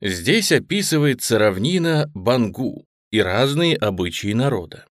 Здесь описывается равнина Бангу и разные обычаи народа.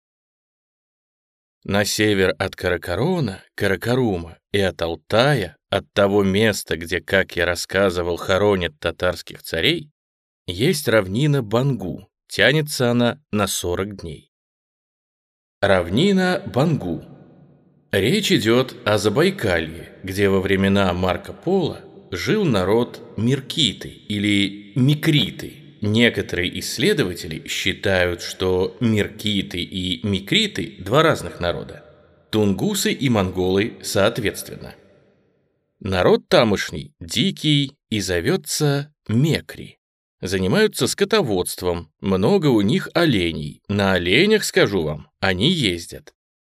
На север от Каракарона, Каракарума и от Алтая, от того места, где, как я рассказывал, хоронят татарских царей, есть равнина Бангу, тянется она на 40 дней. Равнина Бангу. Речь идет о Забайкалье, где во времена Марко Поло жил народ Миркиты или Микриты. Некоторые исследователи считают, что Миркиты и Микриты – два разных народа. Тунгусы и монголы соответственно. Народ тамошний дикий и зовется Мекри. Занимаются скотоводством, много у них оленей. На оленях, скажу вам, они ездят.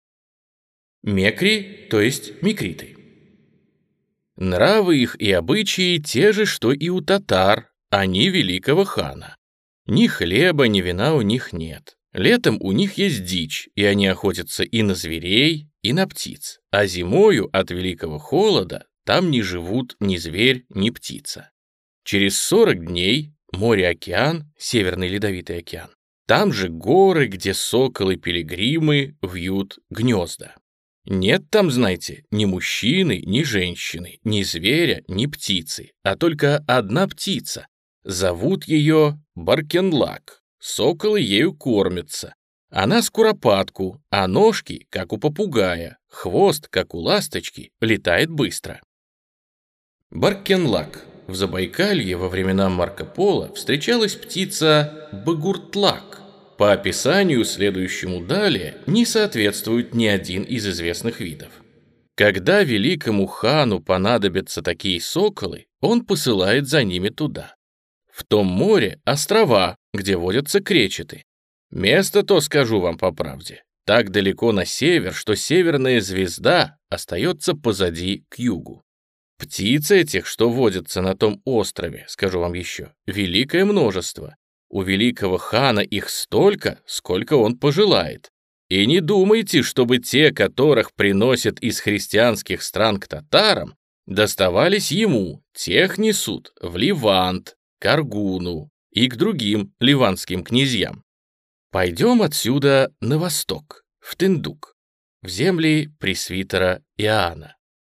Мекри, то есть микриты. Нравы их и обычаи те же, что и у татар, они великого хана. Ни хлеба, ни вина у них нет. Летом у них есть дичь, и они охотятся и на зверей, и на птиц. А зимою от великого холода там не живут ни зверь, ни птица. Через 40 дней море-океан, Северный Ледовитый океан, там же горы, где соколы-пилигримы вьют гнезда. Нет там, знаете, ни мужчины, ни женщины, ни зверя, ни птицы, а только одна птица. Зовут ее Баркенлак. Соколы ею кормятся. Она с куропатку, а ножки, как у попугая, хвост, как у ласточки, летает быстро. Баркенлак. В Забайкалье во времена Марко Поло встречалась птица Багуртлак. По описанию, следующему далее, не соответствует ни один из известных видов. Когда великому хану понадобятся такие соколы, он посылает за ними туда. В том море острова, где водятся кречеты. Место то, скажу вам по правде, так далеко на север, что северная звезда остается позади к югу. Птиц этих, что водятся на том острове, скажу вам еще, великое множество. У великого хана их столько, сколько он пожелает. И не думайте, чтобы те, которых приносят из христианских стран к татарам, доставались ему, тех несут в Ливант, к Аргуну и к другим ливанским князьям. Пойдем отсюда на восток, в Тындук, в земли пресвитера Иоанна.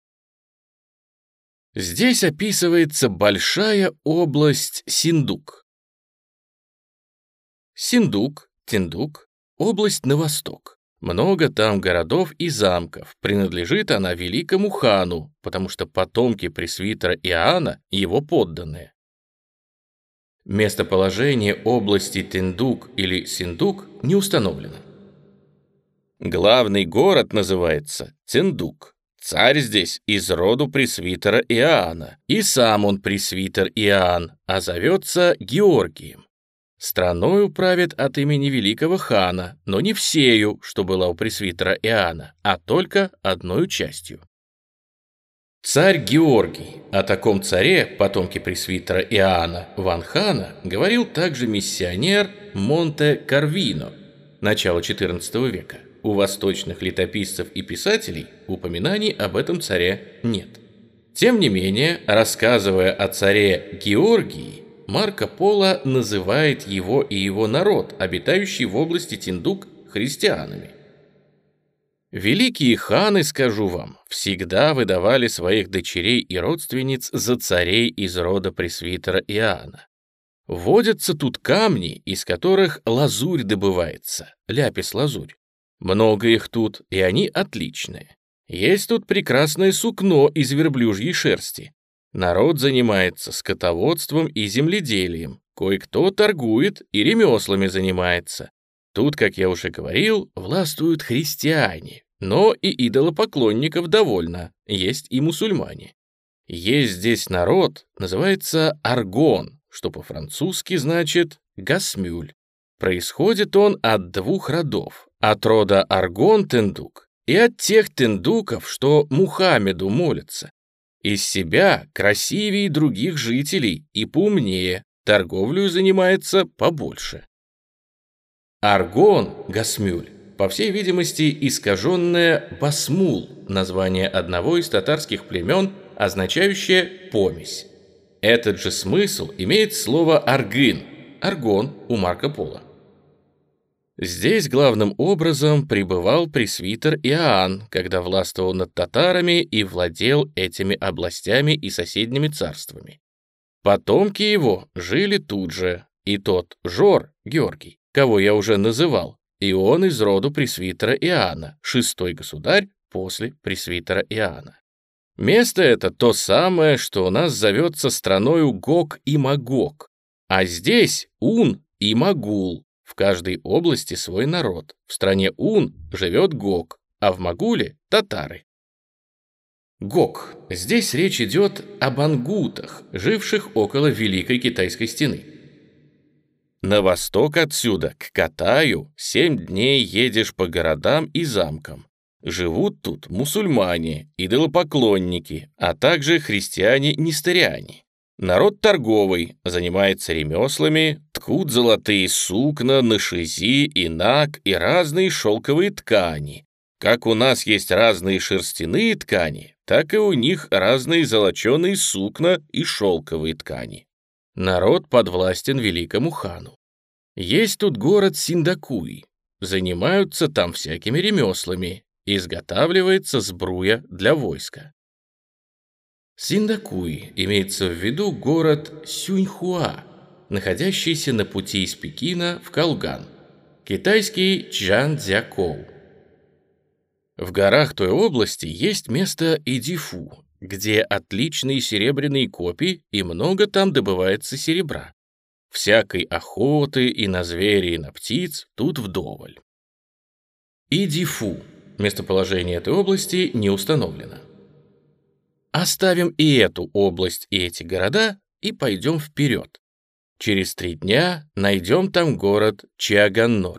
Здесь описывается большая область Синдук. Синдук, Тындук — область на восток. Много там городов и замков, принадлежит она великому хану, потому что потомки пресвитера Иоанна — его подданные. Местоположение области Тындук или Синдук не установлено. Главный город называется Тындук. Царь здесь из роду пресвитера Иоанна, и сам он пресвитер Иоанн, а зовется Георгием. Страною правит от имени великого хана, но не всею, что была у пресвитера Иоанна, а только одной частью. Царь Георгий, о таком царе, потомке пресвитера Иоанна Ван-хана, говорил также миссионер Монте-Карвино, начало XIV века. У восточных летописцев и писателей упоминаний об этом царе нет. Тем не менее, рассказывая о царе Георгии, Марко Поло называет его и его народ, обитающий в области Тындук, христианами. Великие ханы, скажу вам, всегда выдавали своих дочерей и родственниц за царей из рода пресвитера Иоанна. Водятся тут камни, из которых лазурь добывается, ляпис-лазурь. Много их тут, и они отличные. Есть тут прекрасное сукно из верблюжьей шерсти. Народ занимается скотоводством и земледелием. Кое-кто торгует и ремеслами занимается. Тут, как я уже говорил, властвуют христиане, но и идолопоклонников довольно, есть и мусульмане. Есть здесь народ, называется Аргон, что по-французски значит «гасмюль». Происходит он от двух родов, от рода Аргон-Тындук и от тех тындуков, что Мухаммеду молятся. Из себя красивее других жителей и поумнее, торговлю занимается побольше. Аргон, Гасмюль, по всей видимости, искаженное Басмул, название одного из татарских племен, означающее «помесь». Этот же смысл имеет слово «аргын» – аргон у Марко Поло. Здесь главным образом пребывал пресвитер Иоанн, когда властвовал над татарами и владел этими областями и соседними царствами. Потомки его жили тут же, и тот Жор, Георгий, кого я уже называл, и он из роду пресвитера Иоанна, шестой государь после пресвитера Иоанна. Место это то самое, что у нас зовется страною Гог и Магог, а здесь Ун и Магул. В каждой области свой народ. В стране Ун живет Гог, а в Магуле — татары. Гог. Здесь речь идет об ангутах, живших около Великой Китайской стены. На восток отсюда, к Катаю, 7 дней едешь по городам и замкам. Живут тут мусульмане, идолопоклонники, а также христиане-несториане. Народ торговый, занимается ремеслами, ткут золотые сукна, нашизи, инак и разные шелковые ткани. Как у нас есть разные шерстяные ткани, так и у них разные золоченые сукна и шелковые ткани. Народ подвластен великому хану. Есть тут город Синдакуй. Занимаются там всякими ремеслами. Изготавливается сбруя для войска. Синдакуй имеется в виду город Сюньхуа, находящийся на пути из Пекина в Калган, китайский Чжанцзякоу. В горах той области есть место Идифу, где отличные серебряные копи и много там добывается серебра. Всякой охоты и на зверей, и на птиц тут вдоволь. Идифу. Местоположение этой области не установлено. Оставим и эту область, и эти города, и пойдем вперед. Через 3 дня найдем там город Чаганнор.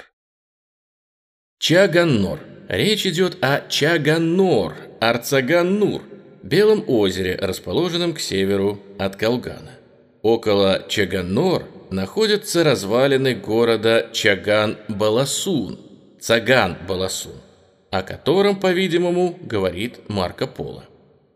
Чаганнор. Речь идет о Чаганнор, Арцаганнур, Белом озере, расположенном к северу от Калгана. Около Чаганнор находятся развалины города Чаган-Баласун, Цаган-Баласун, о котором, по-видимому, говорит Марко Поло.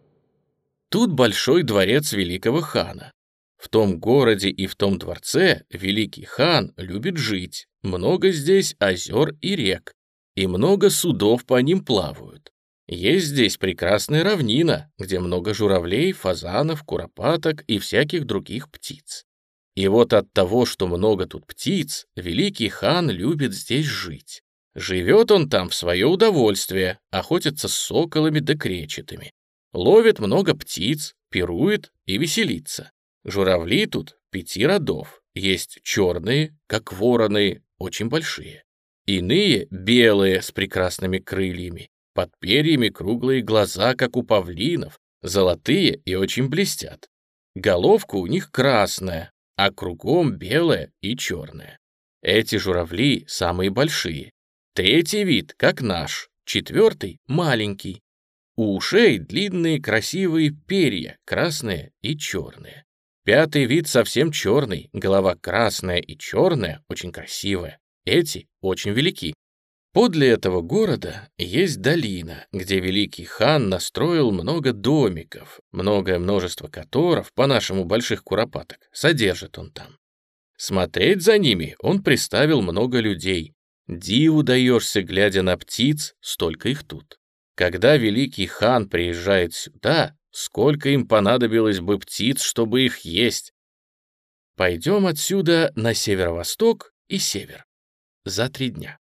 Тут большой дворец великого хана. В том городе и в том дворце великий хан любит жить. Много здесь озер и рек, и много судов по ним плавают. Есть здесь прекрасная равнина, где много журавлей, фазанов, куропаток и всяких других птиц. И вот от того, что много тут птиц, великий хан любит здесь жить. Живет он там в свое удовольствие, охотится с соколами да кречетами. Ловит много птиц, пирует и веселится. Журавли тут 5 родов. Есть черные, как вороны, очень большие. Иные белые с прекрасными крыльями. Под перьями круглые глаза, как у павлинов, золотые и очень блестят. Головка у них красная, а кругом белая и черная. Эти журавли самые большие. 3-й вид, как наш, 4-й маленький. У ушей длинные красивые перья, красные и черные. 5-й вид совсем черный, голова красная и черная, очень красивая. Эти очень велики. Подле этого города есть долина, где великий хан настроил много домиков, многое множество которых, по-нашему больших куропаток, содержит он там. Смотреть за ними он приставил много людей. Диву даешься, глядя на птиц, столько их тут. Когда великий хан приезжает сюда, сколько им понадобилось бы птиц, чтобы их есть. Пойдем отсюда на северо-восток и север. За 3 дня.